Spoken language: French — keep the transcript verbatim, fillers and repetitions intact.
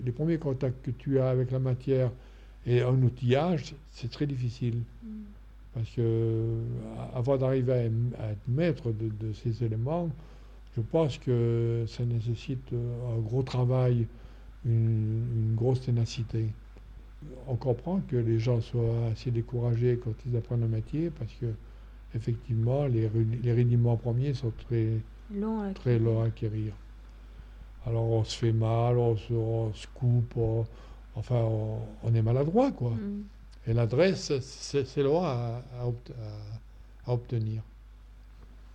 Les premiers contacts que tu as avec la matière et un outillage, c'est très difficile. Mm. Parce que avant d'arriver à, à être maître de, de ces éléments, je pense que ça nécessite un gros travail, une, une grosse ténacité. On comprend que les gens soient assez découragés quand ils apprennent un métier parce que effectivement les, les rudiments premiers sont très longs à, très longs à acquérir. Alors on se fait mal, on se, on se coupe, on, enfin on, on est maladroit quoi. Mm. Et l'adresse, c'est, c'est long à, à, à, à obtenir.